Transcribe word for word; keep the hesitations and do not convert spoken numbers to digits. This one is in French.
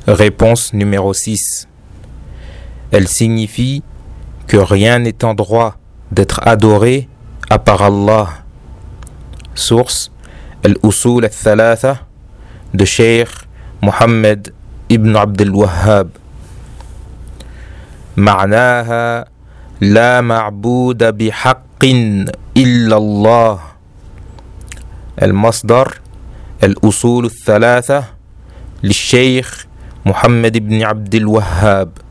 Réponse numéro six. Elle signifie que rien n'est en droit d'être adoré à part Allah. Source Al-Usul al-Thalatha de Cheikh Mohammed ibn Abd al-Wahhab. معناها لا معبود بحق إلا الله. المصدر الأصول الثلاثة للشيخ محمد بن عبد الوهاب.